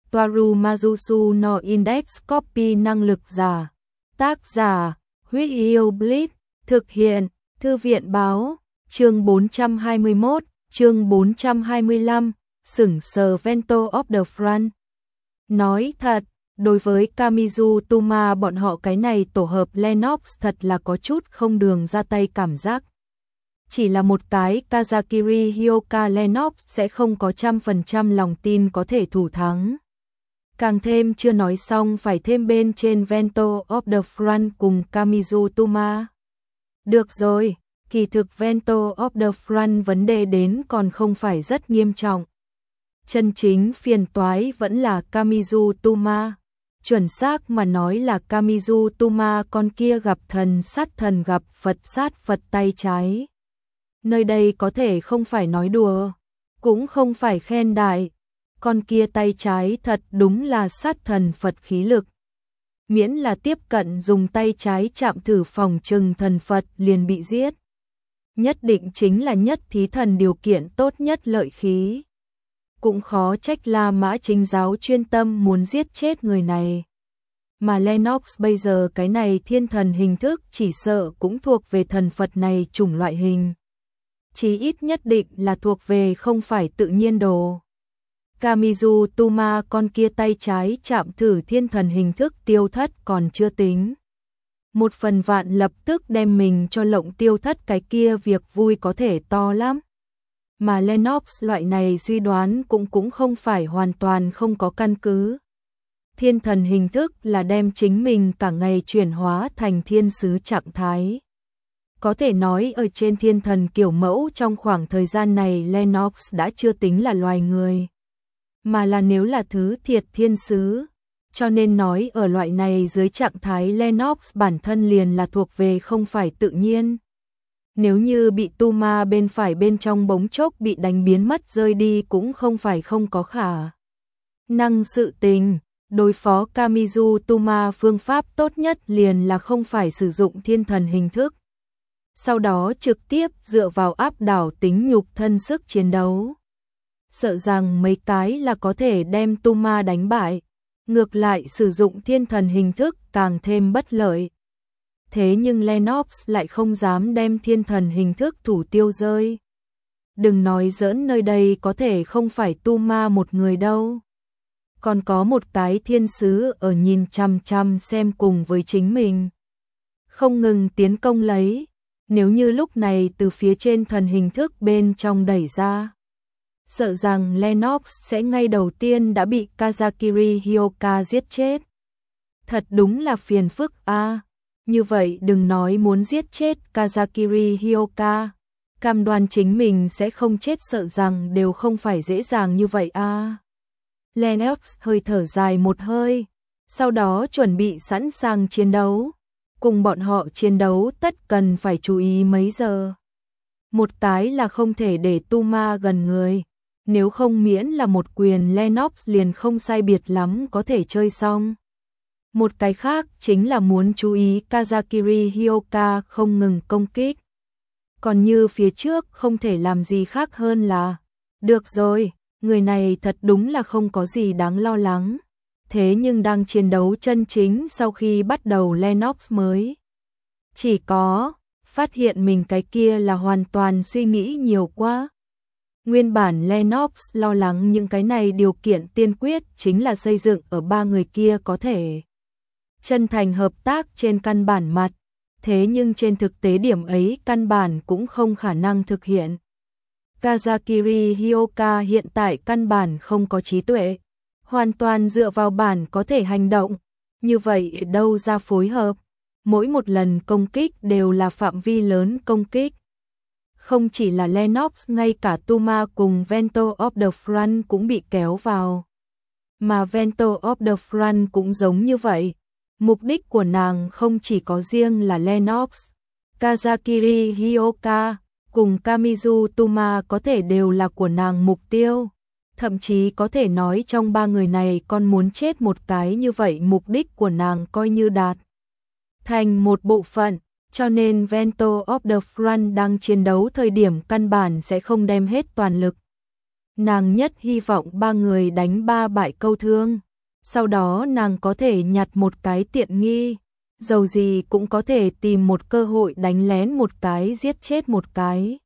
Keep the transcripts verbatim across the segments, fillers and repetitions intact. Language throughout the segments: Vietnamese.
Toaru Majusu no Index Copy năng lực giả. Tác giả, Huyết Yêu Blitz, thực hiện, Thư viện báo, chương bốn trăm hai mươi mốt, chương bốn trăm hai mươi lăm, sửng sờ Vento of the Front. Nói thật, đối với Kamizu Tuma bọn họ cái này tổ hợp Lennox thật là có chút không đường ra tay cảm giác. Chỉ là một cái Kazakiri Hyoka Lennox sẽ không có trăm phần trăm lòng tin có thể thủ thắng. Càng thêm chưa nói xong phải thêm bên trên Vento of the Front cùng Kamizu Tuma. Được rồi, kỳ thực Vento of the Front vấn đề đến còn không phải rất nghiêm trọng. Chân chính phiền toái vẫn là Kamizu Tuma. Chuẩn xác mà nói là Kamizu Tuma con kia gặp thần sát thần gặp Phật sát Phật tay trái. Nơi đây có thể không phải nói đùa, cũng không phải khen đại. Con kia tay trái thật đúng là sát thần Phật khí lực. Miễn là tiếp cận dùng tay trái chạm thử phòng trừng thần Phật liền bị giết. Nhất định chính là nhất thí thần điều kiện tốt nhất lợi khí. Cũng khó trách La Mã Chính giáo chuyên tâm muốn giết chết người này. Mà Lennox bây giờ cái này thiên thần hình thức chỉ sợ cũng thuộc về thần Phật này chủng loại hình. Chí ít nhất định là thuộc về không phải tự nhiên đồ. Kamizu Tuma con kia tay trái chạm thử thiên thần hình thức tiêu thất còn chưa tính. Một phần vạn lập tức đem mình cho lộng tiêu thất cái kia việc vui có thể to lắm. Mà Lennox loại này suy đoán cũng cũng không phải hoàn toàn không có căn cứ. Thiên thần hình thức là đem chính mình cả ngày chuyển hóa thành thiên sứ trạng thái. Có thể nói ở trên thiên thần kiểu mẫu trong khoảng thời gian này Lennox đã chưa tính là loài người. Mà là nếu là thứ thiệt thiên sứ. Cho nên nói ở loại này dưới trạng thái Lennox bản thân liền là thuộc về không phải tự nhiên. Nếu như bị Tuma bên phải bên trong bóng chốc bị đánh biến mất rơi đi cũng không phải không có khả năng sự tình. Đối phó Kamizu Tuma phương pháp tốt nhất liền là không phải sử dụng thiên thần hình thức. Sau đó trực tiếp dựa vào áp đảo tính nhục thân sức chiến đấu. Sợ rằng mấy cái là có thể đem Tuma đánh bại. Ngược lại sử dụng thiên thần hình thức càng thêm bất lợi. Thế nhưng Lennox lại không dám đem thiên thần hình thức thủ tiêu rơi. Đừng nói giỡn, nơi đây có thể không phải Tuma một người đâu. Còn có một cái thiên sứ ở nhìn chằm chằm xem cùng với chính mình. Không ngừng tiến công lấy. Nếu như lúc này từ phía trên thần hình thức bên trong đẩy ra. Sợ rằng Lennox sẽ ngay đầu tiên đã bị Kazakiri Hyoka giết chết. Thật đúng là phiền phức a. À, như vậy đừng nói muốn giết chết Kazakiri Hyoka. Cam đoan chính mình sẽ không chết sợ rằng đều không phải dễ dàng như vậy a. À. Lennox hơi thở dài một hơi. Sau đó chuẩn bị sẵn sàng chiến đấu. Cùng bọn họ chiến đấu tất cần phải chú ý mấy giờ. Một cái là không thể để Tuma gần người. Nếu không miễn là một quyền Lennox liền không sai biệt lắm có thể chơi xong. Một cái khác chính là muốn chú ý Kazakiri Hyoka không ngừng công kích. Còn như phía trước không thể làm gì khác hơn là được rồi, người này thật đúng là không có gì đáng lo lắng. Thế nhưng đang chiến đấu chân chính sau khi bắt đầu Lennox mới chỉ có phát hiện mình cái kia là hoàn toàn suy nghĩ nhiều quá. Nguyên bản Lennox lo lắng những cái này điều kiện tiên quyết chính là xây dựng ở ba người kia có thể chân thành hợp tác trên căn bản mặt. Thế nhưng trên thực tế điểm ấy căn bản cũng không khả năng thực hiện. Kazakiri Hyoka hiện tại căn bản không có trí tuệ. Hoàn toàn dựa vào bản có thể hành động. Như vậy đâu ra phối hợp. Mỗi một lần công kích đều là phạm vi lớn công kích. Không chỉ là Lennox, ngay cả Tuma cùng Vento of the Front cũng bị kéo vào. Mà Vento of the Front cũng giống như vậy. Mục đích của nàng không chỉ có riêng là Lennox. Kazakiri Hyoka cùng Kamizu Tuma có thể đều là của nàng mục tiêu. Thậm chí có thể nói trong ba người này con muốn chết một cái như vậy mục đích của nàng coi như đạt thành một bộ phận. Cho nên Vento of the Front đang chiến đấu thời điểm căn bản sẽ không đem hết toàn lực. Nàng nhất hy vọng ba người đánh ba bại câu thương. Sau đó nàng có thể nhặt một cái tiện nghi. Dầu gì cũng có thể tìm một cơ hội đánh lén một cái giết chết một cái.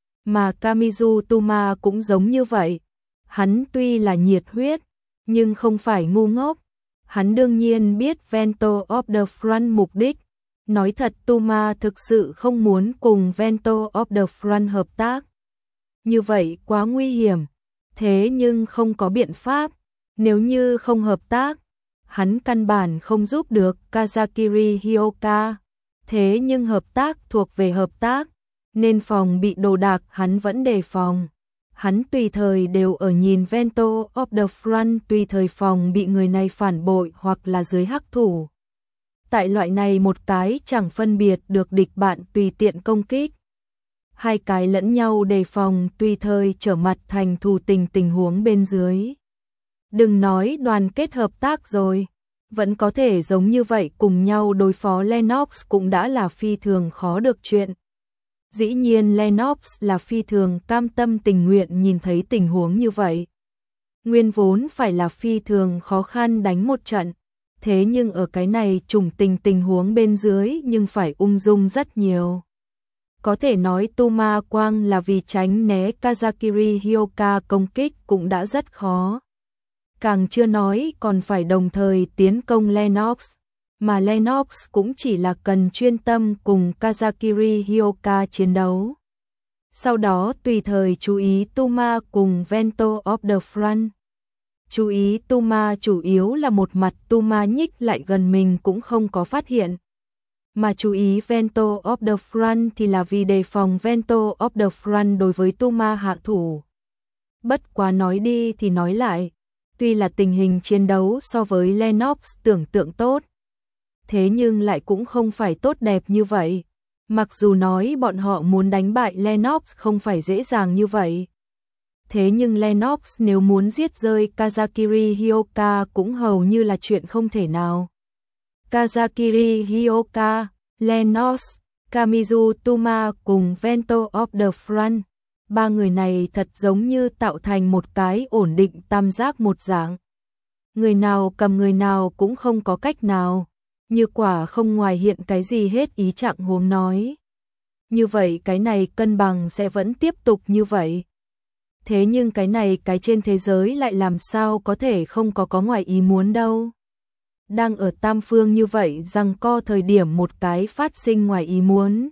Mà Kamizu Tuma cũng giống như vậy. Hắn tuy là nhiệt huyết, nhưng không phải ngu ngốc. Hắn đương nhiên biết Vento of the Front mục đích. Nói thật Tuma thực sự không muốn cùng Vento of the Front hợp tác. Như vậy quá nguy hiểm. Thế nhưng không có biện pháp. Nếu như không hợp tác, hắn căn bản không giúp được Kazakiri Hyoka. Thế nhưng hợp tác thuộc về hợp tác, nên phòng bị đồ đạc hắn vẫn đề phòng. Hắn tùy thời đều ở nhìn Vento of the Front, tùy thời phòng bị người này phản bội hoặc là dưới hắc thủ. Tại loại này một cái chẳng phân biệt được địch bạn tùy tiện công kích. Hai cái lẫn nhau đề phòng tùy thời trở mặt thành thù tình tình huống bên dưới. Đừng nói đoàn kết hợp tác rồi, vẫn có thể giống như vậy cùng nhau đối phó Lennox cũng đã là phi thường khó được chuyện. Dĩ nhiên Lennox là phi thường cam tâm tình nguyện nhìn thấy tình huống như vậy. Nguyên vốn phải là phi thường khó khăn đánh một trận, thế nhưng ở cái này trùng tình tình huống bên dưới nhưng phải ung dung rất nhiều. Có thể nói Tuma Quang là vì tránh né Kazakiri Hyoka công kích cũng đã rất khó. Càng chưa nói còn phải đồng thời tiến công Lennox, mà Lennox cũng chỉ là cần chuyên tâm cùng Kazakiri Hyoka chiến đấu. Sau đó tùy thời chú ý Tuma cùng Vento of the Front. Chú ý Tuma chủ yếu là một mặt Tuma nhích lại gần mình cũng không có phát hiện. Mà chú ý Vento of the Front thì là vì đề phòng Vento of the Front đối với Tuma hạ thủ. Bất quá nói đi thì nói lại, tuy là tình hình chiến đấu so với Lennox tưởng tượng tốt, thế nhưng lại cũng không phải tốt đẹp như vậy. Mặc dù nói bọn họ muốn đánh bại Lennox không phải dễ dàng như vậy. Thế nhưng Lennox nếu muốn giết rơi Kazakiri Hyoka cũng hầu như là chuyện không thể nào. Kazakiri Hyoka, Lennox, Kamizu Tuma cùng Vento of the Front. Ba người này thật giống như tạo thành một cái ổn định tam giác một dạng. Người nào cầm người nào cũng không có cách nào. Như quả không ngoài hiện cái gì hết ý trạng huống nói. Như vậy cái này cân bằng sẽ vẫn tiếp tục như vậy. Thế nhưng cái này cái trên thế giới lại làm sao có thể không có có ngoài ý muốn đâu. Đang ở tam phương như vậy rằng co thời điểm một cái phát sinh ngoài ý muốn.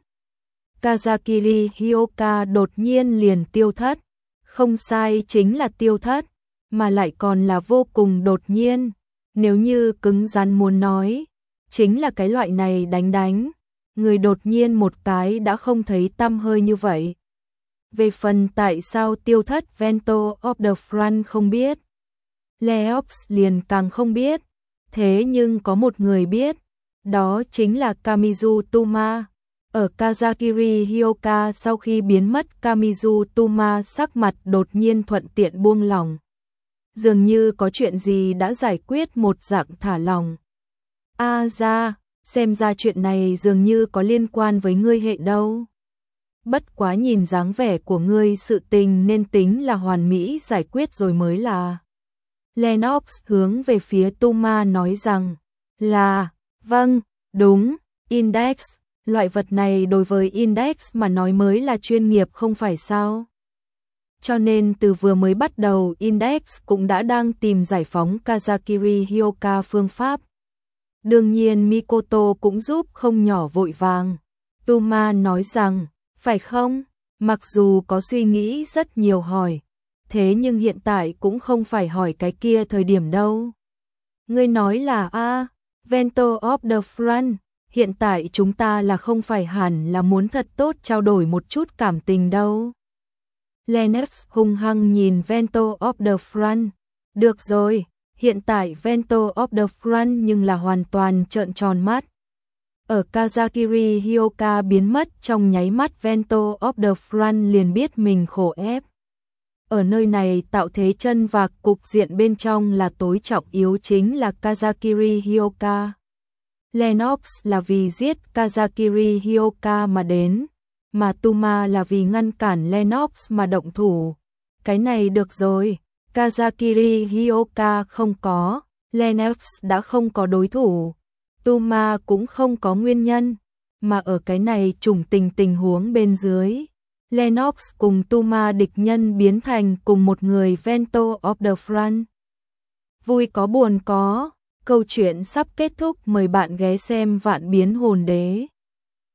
Kazakiri Hyoka đột nhiên liền tiêu thất. Không sai chính là tiêu thất, mà lại còn là vô cùng đột nhiên. Nếu như cứng rắn muốn nói, chính là cái loại này đánh đánh. Người đột nhiên một cái đã không thấy tăm hơi như vậy. Về phần tại sao tiêu thất Vento of the Front không biết. Leox liền càng không biết. Thế nhưng có một người biết, đó chính là Kamizu Tuma. Ở Kazakiri Hyoka sau khi biến mất Kamizu Tuma sắc mặt đột nhiên thuận tiện buông lỏng. Dường như có chuyện gì đã giải quyết một dạng thả lòng. A à ra, xem ra chuyện này dường như có liên quan với ngươi hệ đâu. Bất quá nhìn dáng vẻ của ngươi sự tình nên tính là hoàn mỹ giải quyết rồi mới là. Lennox hướng về phía Tuma nói rằng là, vâng, đúng, Index, loại vật này đối với Index mà nói mới là chuyên nghiệp không phải sao. Cho nên từ vừa mới bắt đầu Index cũng đã đang tìm giải phóng Kazakiri Hyoka phương pháp. Đương nhiên Mikoto cũng giúp không nhỏ vội vàng. Tuma nói rằng, phải không? Mặc dù có suy nghĩ rất nhiều hỏi, thế nhưng hiện tại cũng không phải hỏi cái kia thời điểm đâu. Ngươi nói là a, Vento of the Front, hiện tại chúng ta là không phải hẳn là muốn thật tốt trao đổi một chút cảm tình đâu. Lennox hung hăng nhìn Vento of the Front. Được rồi, hiện tại Vento of the Front nhưng là hoàn toàn trợn tròn mắt. Ở Kazakiri Hyoka biến mất trong nháy mắt Vento of the Front liền biết mình khổ ép. Ở nơi này tạo thế chân và cục diện bên trong là tối trọng yếu chính là Kazakiri Hyoka. Lennox là vì giết Kazakiri Hyoka mà đến, mà Tuma là vì ngăn cản Lennox mà động thủ. cái này được rồi, Kazakiri Hyoka không có, Lennox đã không có đối thủ, Tuma cũng không có nguyên nhân, mà ở cái này trùng tình tình huống bên dưới. Lennox cùng Tuma địch nhân biến thành cùng một người Vento of the Front. Vui có buồn có, câu chuyện sắp kết thúc, mời bạn ghé xem Vạn Biến Hồn Đế.